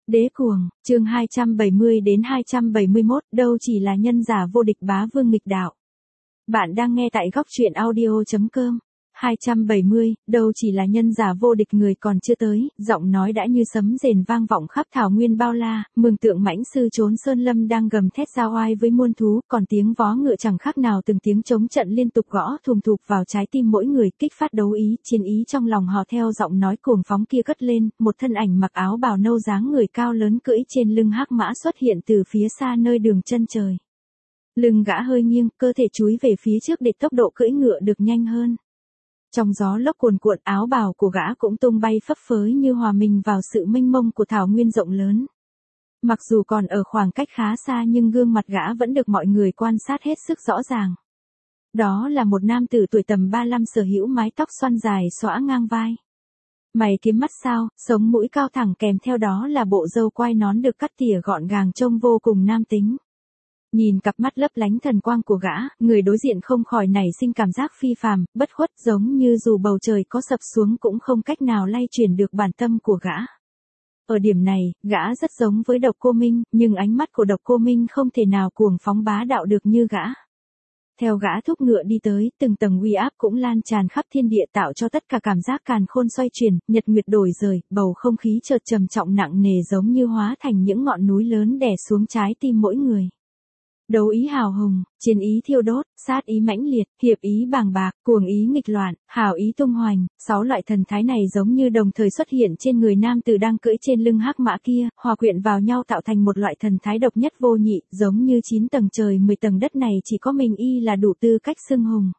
Đế cuồng, chương 270 đến 271, đâu chỉ là nhân giả vô địch bá vương nghịch đạo. Bạn đang nghe tại góc truyện audio.com. 270, đâu chỉ là nhân giả vô địch người còn chưa tới, giọng nói đã như sấm rền vang vọng khắp thảo nguyên bao la, mường tượng mãnh sư trốn sơn lâm đang gầm thét giao oai với muôn thú, còn tiếng vó ngựa chẳng khác nào từng tiếng chống trận liên tục gõ thùm thụp vào trái tim mỗi người, kích phát đấu ý, chiến ý trong lòng họ theo giọng nói cuồng phóng kia cất lên, một thân ảnh mặc áo bào nâu dáng người cao lớn cưỡi trên lưng hắc mã xuất hiện từ phía xa nơi đường chân trời. Lưng gã hơi nghiêng, cơ thể chúi về phía trước để tốc độ cưỡi ngựa được nhanh hơn. Trong gió lốc cuồn cuộn, áo bào của gã cũng tung bay phấp phới như hòa mình vào sự mênh mông của thảo nguyên rộng lớn. Mặc dù còn ở khoảng cách khá xa nhưng gương mặt gã vẫn được mọi người quan sát hết sức rõ ràng. Đó là một nam tử tuổi tầm 35 sở hữu mái tóc xoăn dài xõa ngang vai. Mày kiếm mắt sao, sống mũi cao thẳng kèm theo đó là bộ râu quai nón được cắt tỉa gọn gàng trông vô cùng nam tính. Nhìn cặp mắt lấp lánh thần quang của gã, người đối diện không khỏi nảy sinh cảm giác phi phàm, bất khuất giống như dù bầu trời có sập xuống cũng không cách nào lay chuyển được bản tâm của gã. Ở điểm này, gã rất giống với Độc Cô Minh, nhưng ánh mắt của Độc Cô Minh không thể nào cuồng phóng bá đạo được như gã. Theo gã thúc ngựa đi tới, từng tầng uy áp cũng lan tràn khắp thiên địa tạo cho tất cả cảm giác càn khôn xoay chuyển, nhật nguyệt đổi rời, bầu không khí chợt trầm trọng nặng nề giống như hóa thành những ngọn núi lớn đè xuống trái tim mỗi người. Đấu ý hào hùng, chiến ý thiêu đốt, sát ý mãnh liệt, hiệp ý bàng bạc, cuồng ý nghịch loạn, hào ý tung hoành, 6 loại thần thái này giống như đồng thời xuất hiện trên người nam tử đang cưỡi trên lưng hắc mã kia, hòa quyện vào nhau tạo thành một loại thần thái độc nhất vô nhị, giống như 9 tầng trời 10 tầng đất này chỉ có mình y là đủ tư cách xưng hùng.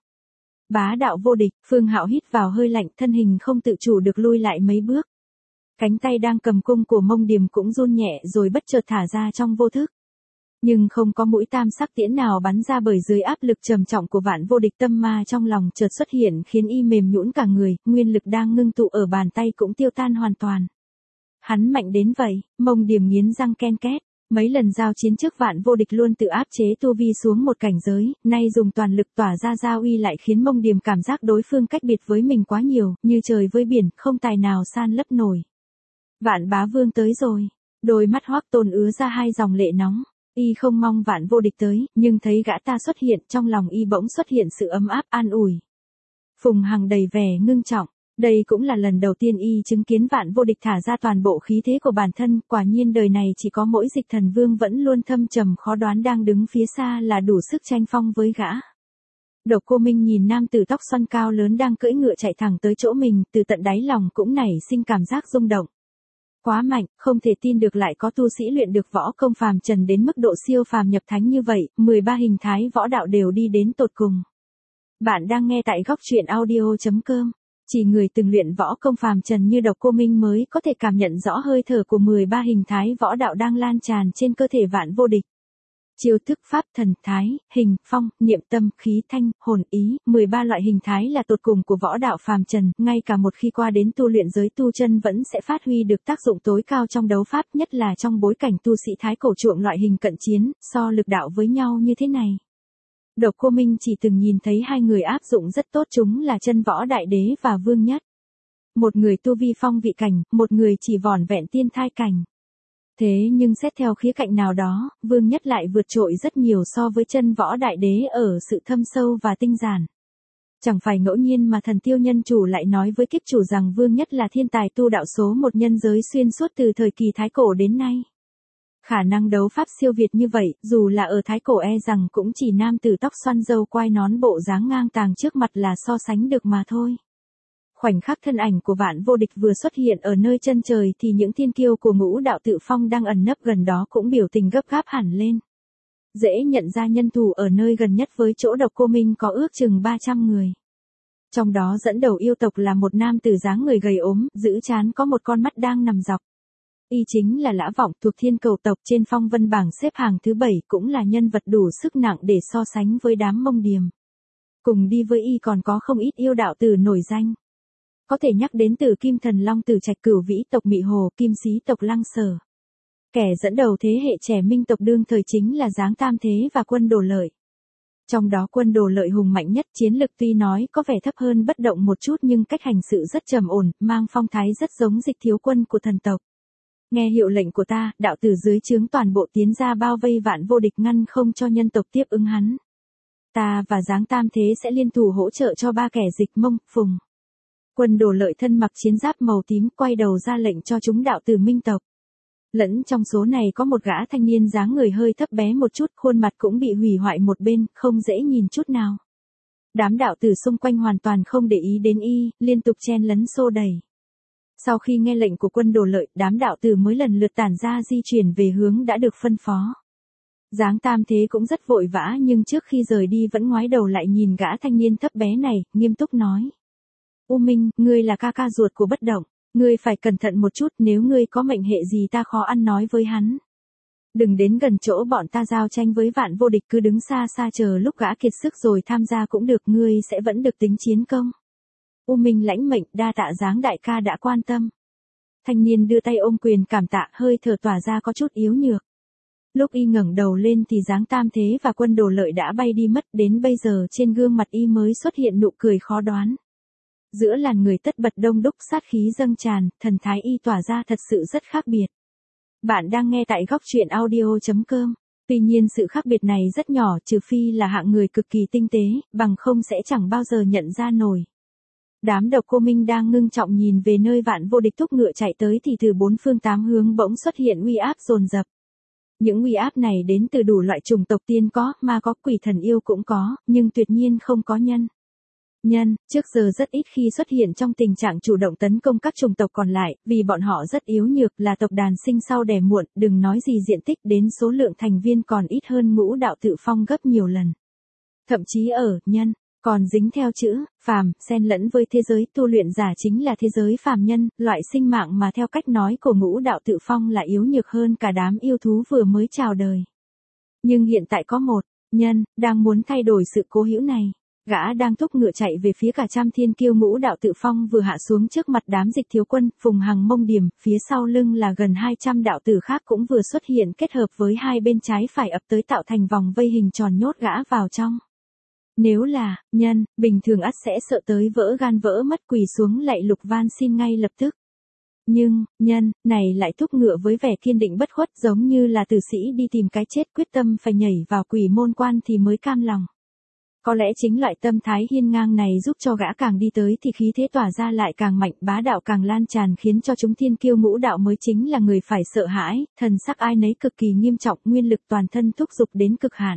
Bá đạo vô địch, Phương Hạo hít vào hơi lạnh, thân hình không tự chủ được lui lại mấy bước. Cánh tay đang cầm cung của Mông Điềm cũng run nhẹ rồi bất chợt thả ra trong vô thức. Nhưng không có mũi tam sắc tiễn nào bắn ra bởi dưới áp lực trầm trọng của vạn vô địch tâm ma trong lòng chợt xuất hiện khiến y mềm nhũn cả người, nguyên lực đang ngưng tụ ở bàn tay cũng tiêu tan hoàn toàn. Hắn mạnh đến vậy, Mông Điềm nghiến răng ken két, mấy lần giao chiến trước vạn vô địch luôn tự áp chế tu vi xuống một cảnh giới, nay dùng toàn lực tỏa ra giao uy lại khiến Mông Điềm cảm giác đối phương cách biệt với mình quá nhiều, như trời với biển, không tài nào san lấp nổi. Vạn Bá Vương tới rồi, đôi mắt Hoắc Tôn ứa ra hai dòng lệ nóng. Y không mong vạn vô địch tới, nhưng thấy gã ta xuất hiện, trong lòng y bỗng xuất hiện sự ấm áp an ủi. Phùng Hằng đầy vẻ ngưng trọng, đây cũng là lần đầu tiên y chứng kiến vạn vô địch thả ra toàn bộ khí thế của bản thân, quả nhiên đời này chỉ có mỗi Dịch Thần Vương vẫn luôn thâm trầm khó đoán đang đứng phía xa là đủ sức tranh phong với gã. Độc Cô Minh nhìn nam tử tóc xoăn cao lớn đang cưỡi ngựa chạy thẳng tới chỗ mình, từ tận đáy lòng cũng nảy sinh cảm giác rung động. Quá mạnh, không thể tin được lại có tu sĩ luyện được võ công phàm trần đến mức độ siêu phàm nhập thánh như vậy, 13 hình thái võ đạo đều đi đến tột cùng. Bạn đang nghe tại góc truyện audio.com. Chỉ người từng luyện võ công phàm trần như Độc Cô Minh mới có thể cảm nhận rõ hơi thở của 13 hình thái võ đạo đang lan tràn trên cơ thể vạn vô địch. Chiêu thức pháp thần thái, hình, phong, niệm tâm, khí thanh, hồn ý, 13 loại hình thái là tột cùng của võ đạo phàm trần, ngay cả một khi qua đến tu luyện giới tu chân vẫn sẽ phát huy được tác dụng tối cao trong đấu pháp, nhất là trong bối cảnh tu sĩ thái cổ chuộng loại hình cận chiến, so lực đạo với nhau như thế này. Độc Cô Minh chỉ từng nhìn thấy hai người áp dụng rất tốt, chúng là Chân Võ Đại Đế và Vương Nhất. Một người tu vi phong vị cảnh, một người chỉ vỏn vẹn tiên thai cảnh. Thế nhưng xét theo khía cạnh nào đó, Vương Nhất lại vượt trội rất nhiều so với Chân Võ Đại Đế ở sự thâm sâu và tinh giản. Chẳng phải ngẫu nhiên mà Thần Tiêu Nhân Chủ lại nói với kiếp chủ rằng Vương Nhất là thiên tài tu đạo số một nhân giới xuyên suốt từ thời kỳ Thái Cổ đến nay. Khả năng đấu pháp siêu việt như vậy, dù là ở Thái Cổ e rằng cũng chỉ nam tử tóc xoăn râu quai nón bộ dáng ngang tàng trước mặt là so sánh được mà thôi. Khoảnh khắc thân ảnh của vạn vô địch vừa xuất hiện ở nơi chân trời thì những thiên kiêu của Ngũ Đạo Tự Phong đang ẩn nấp gần đó cũng biểu tình gấp gáp hẳn lên. Dễ nhận ra nhân thủ ở nơi gần nhất với chỗ Độc Cô Minh có ước chừng 300 người. Trong đó dẫn đầu yêu tộc là một nam tử dáng người gầy ốm, giữ trán có một con mắt đang nằm dọc. Y chính là Lã Vọng thuộc Thiên Cầu tộc, trên phong vân bảng xếp hàng thứ 7, cũng là nhân vật đủ sức nặng để so sánh với đám Mông Điềm. Cùng đi với y còn có không ít yêu đạo tử nổi danh. Có thể nhắc đến Tử Kim Thần Long Tử Trạch Cửu Vĩ tộc Mị Hồ, Kim Sĩ tộc Lăng Sở. Kẻ dẫn đầu thế hệ trẻ Minh tộc đương thời chính là Giáng Tam Thế và Quân Đồ Lợi. Trong đó Quân Đồ Lợi hùng mạnh nhất, chiến lực tuy nói có vẻ thấp hơn Bất Động một chút nhưng cách hành sự rất trầm ổn, mang phong thái rất giống Dịch Thiếu Quân của thần tộc. Nghe hiệu lệnh của ta, đạo tử dưới trướng toàn bộ tiến ra bao vây Vạn Vô Địch ngăn không cho nhân tộc tiếp ứng hắn. Ta và Giáng Tam Thế sẽ liên thủ hỗ trợ cho ba kẻ Dịch Mông, Phùng. Quân Đồ Lợi thân mặc chiến giáp màu tím quay đầu ra lệnh cho chúng đạo tử minh tộc. Lẫn trong số này có một gã thanh niên dáng người hơi thấp bé một chút, khuôn mặt cũng bị hủy hoại một bên, không dễ nhìn chút nào. Đám đạo tử xung quanh hoàn toàn không để ý đến y, liên tục chen lấn xô đẩy. Sau khi nghe lệnh của Quân Đồ Lợi, đám đạo tử mới lần lượt tản ra di chuyển về hướng đã được phân phó. Giáng Tam Thế cũng rất vội vã nhưng trước khi rời đi vẫn ngoái đầu lại nhìn gã thanh niên thấp bé này, nghiêm túc nói. U Minh, ngươi là ca ca ruột của Bất Động, ngươi phải cẩn thận một chút, nếu ngươi có mệnh hệ gì ta khó ăn nói với hắn. Đừng đến gần chỗ bọn ta giao tranh với Vạn Vô Địch, cứ đứng xa xa chờ lúc gã kiệt sức rồi tham gia cũng được, ngươi sẽ vẫn được tính chiến công. U Minh lãnh mệnh, đa tạ Giáng đại ca đã quan tâm. Thanh niên đưa tay ôm quyền cảm tạ, hơi thở tỏa ra có chút yếu nhược. Lúc y ngẩng đầu lên thì Giáng Tam Thế và Quân Đồ Lợi đã bay đi mất, đến bây giờ trên gương mặt y mới xuất hiện nụ cười khó đoán. Giữa làn người tất bật đông đúc sát khí dâng tràn, thần thái y tỏa ra thật sự rất khác biệt. Bạn đang nghe tại góc truyện audio.com. Tuy nhiên sự khác biệt này rất nhỏ, trừ phi là hạng người cực kỳ tinh tế, bằng không sẽ chẳng bao giờ nhận ra nổi. Đám Độc Cô Minh đang ngưng trọng nhìn về nơi Vạn Vô Địch thúc ngựa chạy tới thì từ bốn phương tám hướng bỗng xuất hiện uy áp dồn dập. Những uy áp này đến từ đủ loại chủng tộc, tiên có, ma có, quỷ thần yêu cũng có, nhưng tuyệt nhiên không có nhân. Nhân, trước giờ rất ít khi xuất hiện trong tình trạng chủ động tấn công các chủng tộc còn lại, vì bọn họ rất yếu nhược, là tộc đàn sinh sau đẻ muộn, đừng nói gì diện tích, đến số lượng thành viên còn ít hơn Ngũ Đạo Tự Phong gấp nhiều lần. Thậm chí ở nhân còn dính theo chữ phàm, xen lẫn với thế giới tu luyện giả chính là thế giới phàm nhân, loại sinh mạng mà theo cách nói của Ngũ Đạo Tự Phong là yếu nhược hơn cả đám yêu thú vừa mới chào đời. Nhưng hiện tại có một nhân đang muốn thay đổi sự cố hữu này. Gã đang thúc ngựa chạy về phía cả trăm thiên kiêu Ngũ Đạo Tự Phong vừa hạ xuống trước mặt đám Dịch Thiếu Quân, Phùng Hằng Mông Điểm, phía sau lưng là gần 200 đạo tử khác cũng vừa xuất hiện kết hợp với hai bên trái phải ập tới tạo thành vòng vây hình tròn nhốt gã vào trong. Nếu là nhân, bình thường ắt sẽ sợ tới vỡ gan vỡ mất, quỳ xuống lạy lục van xin ngay lập tức. Nhưng, nhân này lại thúc ngựa với vẻ kiên định bất khuất, giống như là tử sĩ đi tìm cái chết, quyết tâm phải nhảy vào quỷ môn quan thì mới cam lòng. Có lẽ chính loại tâm thái hiên ngang này giúp cho gã càng đi tới thì khí thế tỏa ra lại càng mạnh, bá đạo càng lan tràn, khiến cho chúng thiên kiêu Ngũ Đạo mới chính là người phải sợ hãi, thần sắc ai nấy cực kỳ nghiêm trọng, nguyên lực toàn thân thúc giục đến cực hạn.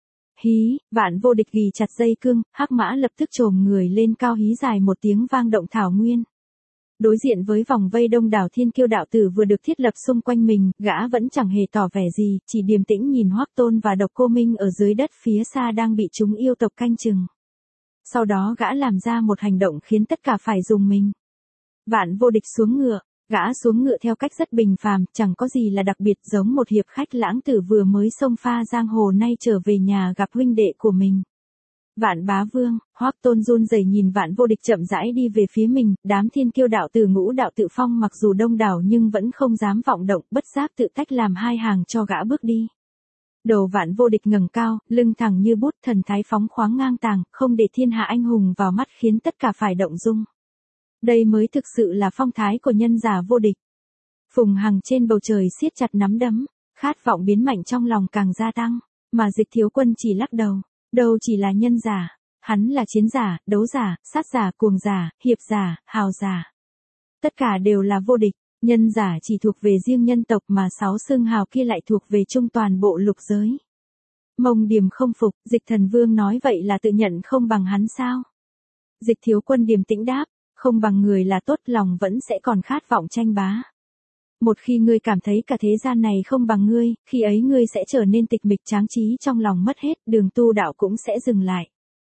Hí, Vạn Vô Địch ghi chặt dây cương, hắc mã lập tức chồm người lên cao hí dài một tiếng vang động thảo nguyên. Đối diện với vòng vây đông đảo thiên kiêu đạo tử vừa được thiết lập xung quanh mình, gã vẫn chẳng hề tỏ vẻ gì, chỉ điềm tĩnh nhìn Hoắc Tôn và Độc Cô Minh ở dưới đất phía xa đang bị chúng yêu tộc canh chừng. Sau đó gã làm ra một hành động khiến tất cả phải rùng mình. Vạn Vô Địch xuống ngựa, gã xuống ngựa theo cách rất bình phàm, chẳng có gì là đặc biệt, giống một hiệp khách lãng tử vừa mới xông pha giang hồ nay trở về nhà gặp huynh đệ của mình. Vạn Bá Vương, Hoắc Tôn run rẩy nhìn Vạn Vô Địch chậm rãi đi về phía mình, đám thiên kiêu đạo tử Ngũ Đạo Tự Phong mặc dù đông đảo nhưng vẫn không dám vọng động, bất giác tự tách làm hai hàng cho gã bước đi. Đầu Vạn Vô Địch ngẩng cao, lưng thẳng như bút, thần thái phóng khoáng ngang tàng, không để thiên hạ anh hùng vào mắt khiến tất cả phải động dung. Đây mới thực sự là phong thái của nhân giả vô địch. Phùng Hằng trên bầu trời siết chặt nắm đấm, khát vọng biến mạnh trong lòng càng gia tăng, mà Dịch Thiếu Quân chỉ lắc đầu. Đâu chỉ là nhân giả, hắn là chiến giả, đấu giả, sát giả, cuồng giả, hiệp giả, hào giả. Tất cả đều là vô địch, nhân giả chỉ thuộc về riêng nhân tộc mà sáu xương hào kia lại thuộc về chung toàn bộ lục giới. Mông Điểm không phục, Dịch Thần Vương nói vậy là tự nhận không bằng hắn sao? Dịch Thiếu Quân điềm tĩnh đáp, không bằng người là tốt, lòng vẫn sẽ còn khát vọng tranh bá. Một khi ngươi cảm thấy cả thế gian này không bằng ngươi, khi ấy ngươi sẽ trở nên tịch mịch, tráng trí trong lòng mất hết, đường tu đạo cũng sẽ dừng lại.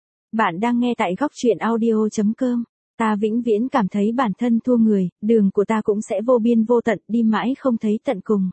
Bạn đang nghe tại góc truyện audio.com. Ta vĩnh viễn cảm thấy bản thân thua người, đường của ta cũng sẽ vô biên vô tận, đi mãi không thấy tận cùng.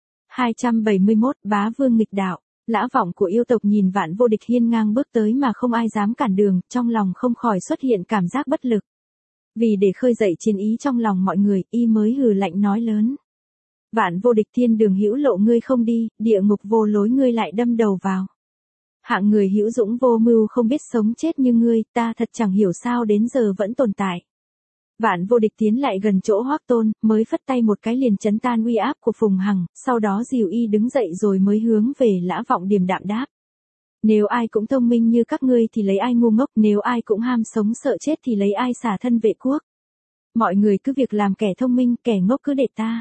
271 Bá Vương nghịch đạo. Lã vọng của yêu tộc nhìn Vạn Vô Địch hiên ngang bước tới mà không ai dám cản đường, trong lòng không khỏi xuất hiện cảm giác bất lực. Vì để khơi dậy chiến ý trong lòng mọi người, y mới hừ lạnh nói lớn. Vạn Vô Địch, thiên đường hữu lộ ngươi không đi, địa ngục vô lối ngươi lại đâm đầu vào. Hạng người hữu dũng vô mưu không biết sống chết như ngươi, ta thật chẳng hiểu sao đến giờ vẫn tồn tại. Vạn Vô Địch tiến lại gần chỗ Hoắc Tôn, mới phất tay một cái liền chấn tan uy áp của Phùng Hằng, sau đó dìu y đứng dậy rồi mới hướng về Lã Vọng điềm đạm đáp. Nếu ai cũng thông minh như các ngươi thì lấy ai ngu ngốc, nếu ai cũng ham sống sợ chết thì lấy ai xả thân vệ quốc. Mọi người cứ việc làm kẻ thông minh, kẻ ngốc cứ để ta.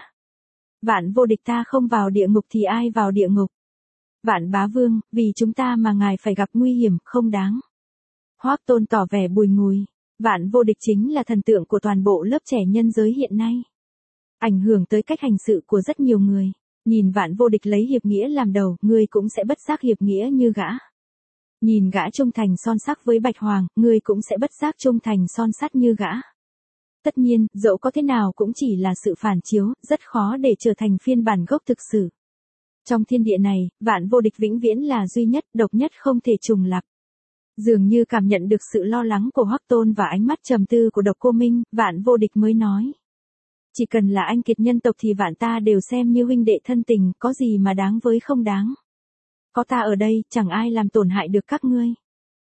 Vạn Vô Địch ta không vào địa ngục thì ai vào địa ngục. Vạn Bá Vương, vì chúng ta mà ngài phải gặp nguy hiểm, không đáng. Hoắc Tôn tỏ vẻ bùi ngùi. Vạn Vô Địch chính là thần tượng của toàn bộ lớp trẻ nhân giới hiện nay. Ảnh hưởng tới cách hành sự của rất nhiều người. Nhìn Vạn Vô Địch lấy hiệp nghĩa làm đầu, ngươi cũng sẽ bất giác hiệp nghĩa như gã. Nhìn gã trung thành son sắc với Bạch Hoàng, ngươi cũng sẽ bất giác trung thành son sắt như gã. Tất nhiên, dẫu có thế nào cũng chỉ là sự phản chiếu, rất khó để trở thành phiên bản gốc thực sự. Trong thiên địa này, Vạn Vô Địch vĩnh viễn là duy nhất, độc nhất không thể trùng lặp. Dường như cảm nhận được sự lo lắng của Hoắc Tôn và ánh mắt trầm tư của Độc Cô Minh, Vạn Vô Địch mới nói. Chỉ cần là anh kiệt nhân tộc thì vạn ta đều xem như huynh đệ thân tình, có gì mà đáng với không đáng. Có ta ở đây, chẳng ai làm tổn hại được các ngươi.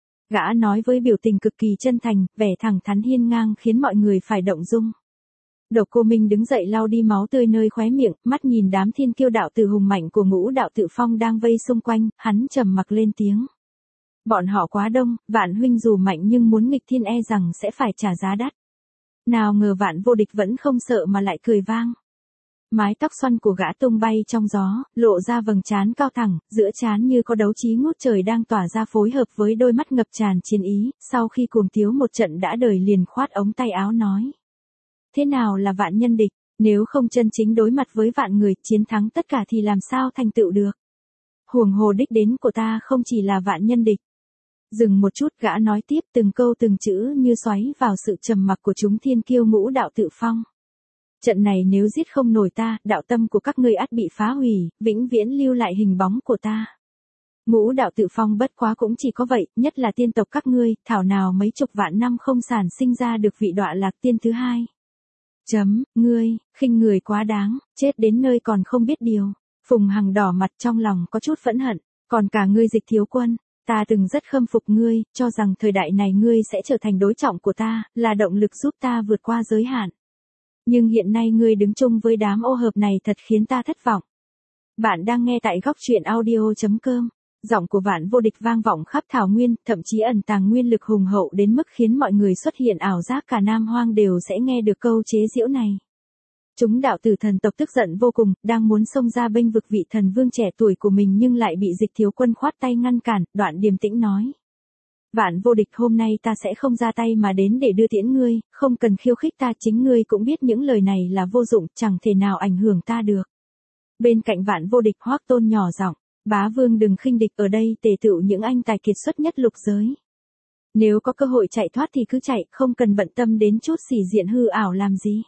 Gã nói với biểu tình cực kỳ chân thành, vẻ thẳng thắn hiên ngang khiến mọi người phải động dung. Độc Cô Minh đứng dậy lau đi máu tươi nơi khóe miệng, mắt nhìn đám thiên kiêu đạo tử hùng mạnh của Ngũ Đạo Tự Phong đang vây xung quanh, hắn trầm mặc lên tiếng. Bọn họ quá đông, Vạn huynh dù mạnh nhưng muốn nghịch thiên e rằng sẽ phải trả giá đắt. Nào ngờ Vạn Vô Địch vẫn không sợ mà lại cười vang. Mái tóc xoăn của gã tung bay trong gió, lộ ra vầng trán cao thẳng, giữa trán như có đấu trí ngút trời đang tỏa ra phối hợp với đôi mắt ngập tràn chiến ý, sau khi cuồng tiếu một trận đã đời liền khoát ống tay áo nói. Thế nào là vạn nhân địch, nếu không chân chính đối mặt với vạn người, chiến thắng tất cả thì làm sao thành tựu được. Huống hồ đích đến của ta không chỉ là vạn nhân địch. Dừng một chút gã nói tiếp từng câu từng chữ như xoáy vào sự trầm mặc của chúng thiên kiêu Ngũ Đạo Tự Phong. Trận này nếu giết không nổi ta, đạo tâm của các ngươi ắt bị phá hủy, vĩnh viễn lưu lại hình bóng của ta. Ngũ Đạo Tự Phong bất quá cũng chỉ có vậy, nhất là tiên tộc các ngươi, thảo nào mấy chục vạn năm không sản sinh ra được vị đọa lạc tiên thứ hai. Ngươi, khinh người quá đáng, chết đến nơi còn không biết điều. Phùng Hằng đỏ mặt trong lòng có chút phẫn hận, còn cả ngươi Dịch thiếu quân. Ta từng rất khâm phục ngươi, cho rằng thời đại này ngươi sẽ trở thành đối trọng của ta, là động lực giúp ta vượt qua giới hạn. Nhưng hiện nay ngươi đứng chung với đám ô hợp này thật khiến ta thất vọng. Bạn đang nghe tại góc truyện audio.com. Giọng của Vạn Vô Địch vang vọng khắp thảo nguyên, thậm chí ẩn tàng nguyên lực hùng hậu đến mức khiến mọi người xuất hiện ảo giác cả Nam Hoang đều sẽ nghe được câu chế giễu này. Chúng đạo tử thần tộc tức giận vô cùng, đang muốn xông ra bênh vực vị thần vương trẻ tuổi của mình nhưng lại bị Dịch thiếu quân khoát tay ngăn cản, Đoạn điềm tĩnh nói. Vạn Vô Địch, hôm nay ta sẽ không ra tay mà đến để đưa tiễn ngươi, không cần khiêu khích ta, chính ngươi cũng biết những lời này là vô dụng, chẳng thể nào ảnh hưởng ta được. Bên cạnh Vạn Vô Địch, Hoắc Tôn nhỏ giọng, Bá Vương đừng khinh địch, ở đây tề tựu những anh tài kiệt xuất nhất lục giới. Nếu có cơ hội chạy thoát thì cứ chạy, không cần bận tâm đến chút xỉ diện hư ảo làm gì.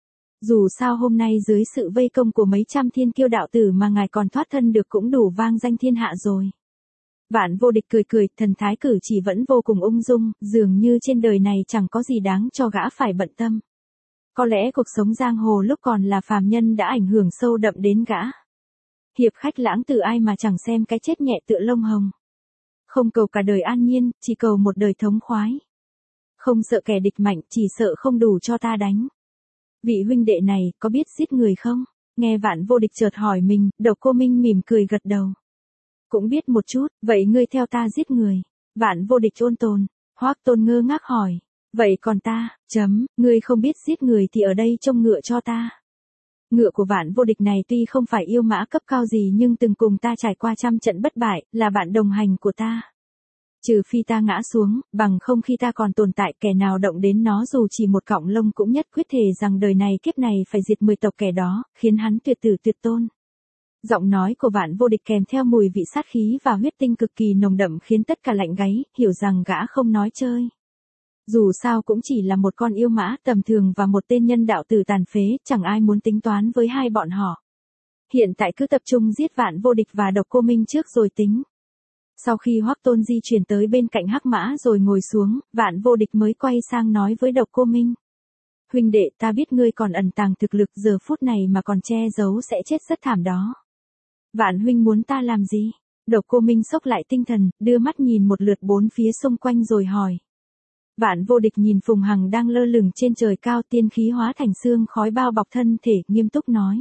Dù sao hôm nay dưới sự vây công của mấy trăm thiên kiêu đạo tử mà ngài còn thoát thân được cũng đủ vang danh thiên hạ rồi. Vạn Vô Địch cười cười, thần thái cử chỉ vẫn vô cùng ung dung, dường như trên đời này chẳng có gì đáng cho gã phải bận tâm. Có lẽ cuộc sống giang hồ lúc còn là phàm nhân đã ảnh hưởng sâu đậm đến gã. Hiệp khách lãng tử ai mà chẳng xem cái chết nhẹ tựa lông hồng. Không cầu cả đời an nhiên, chỉ cầu một đời thống khoái. Không sợ kẻ địch mạnh, chỉ sợ không đủ cho ta đánh. Vị huynh đệ này, có biết giết người không? Nghe Vạn Vô Địch chợt hỏi mình, Độc Cô Minh mỉm cười gật đầu. Cũng biết một chút, vậy ngươi theo ta giết người. Vạn Vô Địch ôn tồn. Hoắc Tôn ngơ ngác hỏi. Vậy còn ta, ngươi không biết giết người thì ở đây trông ngựa cho ta. Ngựa của Vạn Vô Địch này tuy không phải yêu mã cấp cao gì nhưng từng cùng ta trải qua trăm trận bất bại, là bạn đồng hành của ta. Trừ phi ta ngã xuống, bằng không khi ta còn tồn tại kẻ nào động đến nó dù chỉ một cọng lông cũng nhất quyết thề rằng đời này kiếp này phải diệt 10 tộc kẻ đó, khiến hắn tuyệt tử tuyệt tôn. Giọng nói của Vạn Vô Địch kèm theo mùi vị sát khí và huyết tinh cực kỳ nồng đậm khiến tất cả lạnh gáy, hiểu rằng gã không nói chơi. Dù sao cũng chỉ là một con yêu mã tầm thường và một tên nhân đạo tử tàn phế, chẳng ai muốn tính toán với hai bọn họ. Hiện tại cứ tập trung giết Vạn Vô Địch và Độc Cô Minh trước rồi tính. Sau khi Hoắc Tôn di chuyển tới bên cạnh Hắc Mã rồi ngồi xuống, Vạn Vô Địch mới quay sang nói với Độc Cô Minh. Huynh đệ, ta biết ngươi còn ẩn tàng thực lực, giờ phút này mà còn che giấu sẽ chết rất thảm đó. Vạn huynh muốn ta làm gì? Độc Cô Minh xốc lại tinh thần, đưa mắt nhìn một lượt bốn phía xung quanh rồi hỏi. Vạn Vô Địch nhìn Phùng Hằng đang lơ lửng trên trời cao, tiên khí hóa thành xương khói bao bọc thân thể, nghiêm túc nói.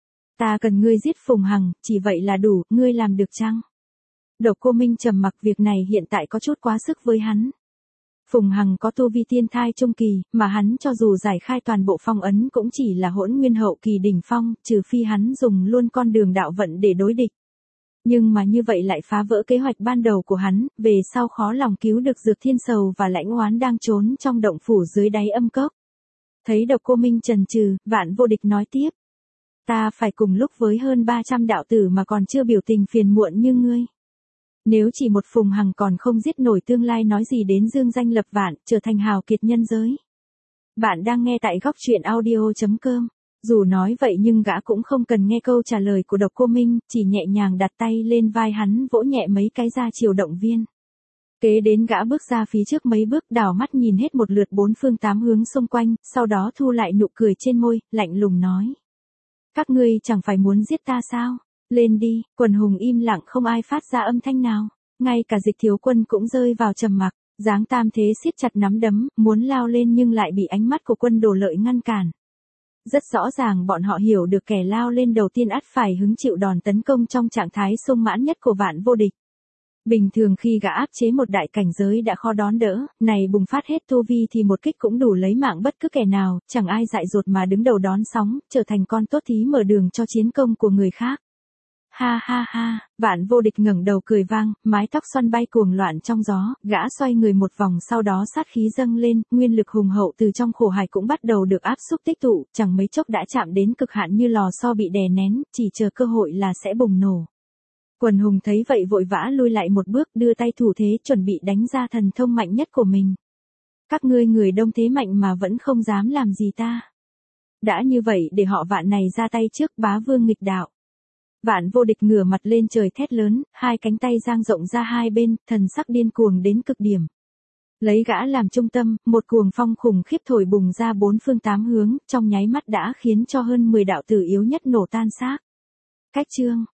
Ta cần ngươi giết Phùng Hằng, chỉ vậy là đủ, ngươi làm được chăng? Độc Cô Minh trầm mặc, việc này hiện tại có chút quá sức với hắn. Phùng Hằng có tu vi tiên thai trung kỳ, mà hắn cho dù giải khai toàn bộ phong ấn cũng chỉ là hỗn nguyên hậu kỳ đỉnh phong, trừ phi hắn dùng luôn con đường đạo vận để đối địch. Nhưng mà như vậy lại phá vỡ kế hoạch ban đầu của hắn, về sau khó lòng cứu được Dược Thiên Sầu và Lãnh Oán đang trốn trong động phủ dưới đáy âm cốc. Thấy Độc Cô Minh chần chừ, Vạn Vô Địch nói tiếp. Ta phải cùng lúc với hơn 300 đạo tử mà còn chưa biểu tình phiền muộn như ngươi. Nếu chỉ một Phùng Hằng còn không giết nổi, tương lai nói gì đến dương danh lập vạn, trở thành hào kiệt nhân giới. Bạn đang nghe tại góc truyện audio.com. Dù nói vậy nhưng gã cũng không cần nghe câu trả lời của Độc Cô Minh, chỉ nhẹ nhàng đặt tay lên vai hắn, vỗ nhẹ mấy cái ra chiều động viên. Kế đến gã bước ra phía trước mấy bước, đảo mắt nhìn hết một lượt bốn phương tám hướng xung quanh, sau đó thu lại nụ cười trên môi, lạnh lùng nói. Các ngươi chẳng phải muốn giết ta sao? Lên đi. Quần hùng im lặng, không ai phát ra âm thanh nào. Ngay cả Dịch Thiếu Quân cũng rơi vào trầm mặc, dáng tam thế siết chặt nắm đấm, muốn lao lên nhưng lại bị ánh mắt của Quân Đồ Lợi ngăn cản. Rất rõ ràng bọn họ hiểu được kẻ lao lên đầu tiên ắt phải hứng chịu đòn tấn công trong trạng thái sung mãn nhất của Vạn Vô Địch. Bình thường khi gã áp chế một đại cảnh giới đã khó đón đỡ, này bùng phát hết tu vi thì một kích cũng đủ lấy mạng bất cứ kẻ nào, chẳng ai dại dột mà đứng đầu đón sóng, trở thành con tốt thí mở đường cho chiến công của người khác. Ha ha ha, Vạn Vô Địch ngẩng đầu cười vang, mái tóc xoăn bay cuồng loạn trong gió, gã xoay người một vòng, sau đó sát khí dâng lên, nguyên lực hùng hậu từ trong khổ hải cũng bắt đầu được áp xúc tích tụ, chẳng mấy chốc đã chạm đến cực hạn như lò xo bị đè nén, chỉ chờ cơ hội là sẽ bùng nổ. Quần hùng thấy vậy vội vã lui lại một bước, đưa tay thủ thế chuẩn bị đánh ra thần thông mạnh nhất của mình. Các ngươi người đông thế mạnh mà vẫn không dám làm gì ta. Đã như vậy để họ Vạn này ra tay trước, bá vương nghịch đạo. Vạn Vô Địch ngửa mặt lên trời thét lớn, hai cánh tay dang rộng ra hai bên, thần sắc điên cuồng đến cực điểm. Lấy gã làm trung tâm, một cuồng phong khủng khiếp thổi bùng ra bốn phương tám hướng, trong nháy mắt đã khiến cho hơn 10 đạo tử yếu nhất nổ tan xác. Cách chương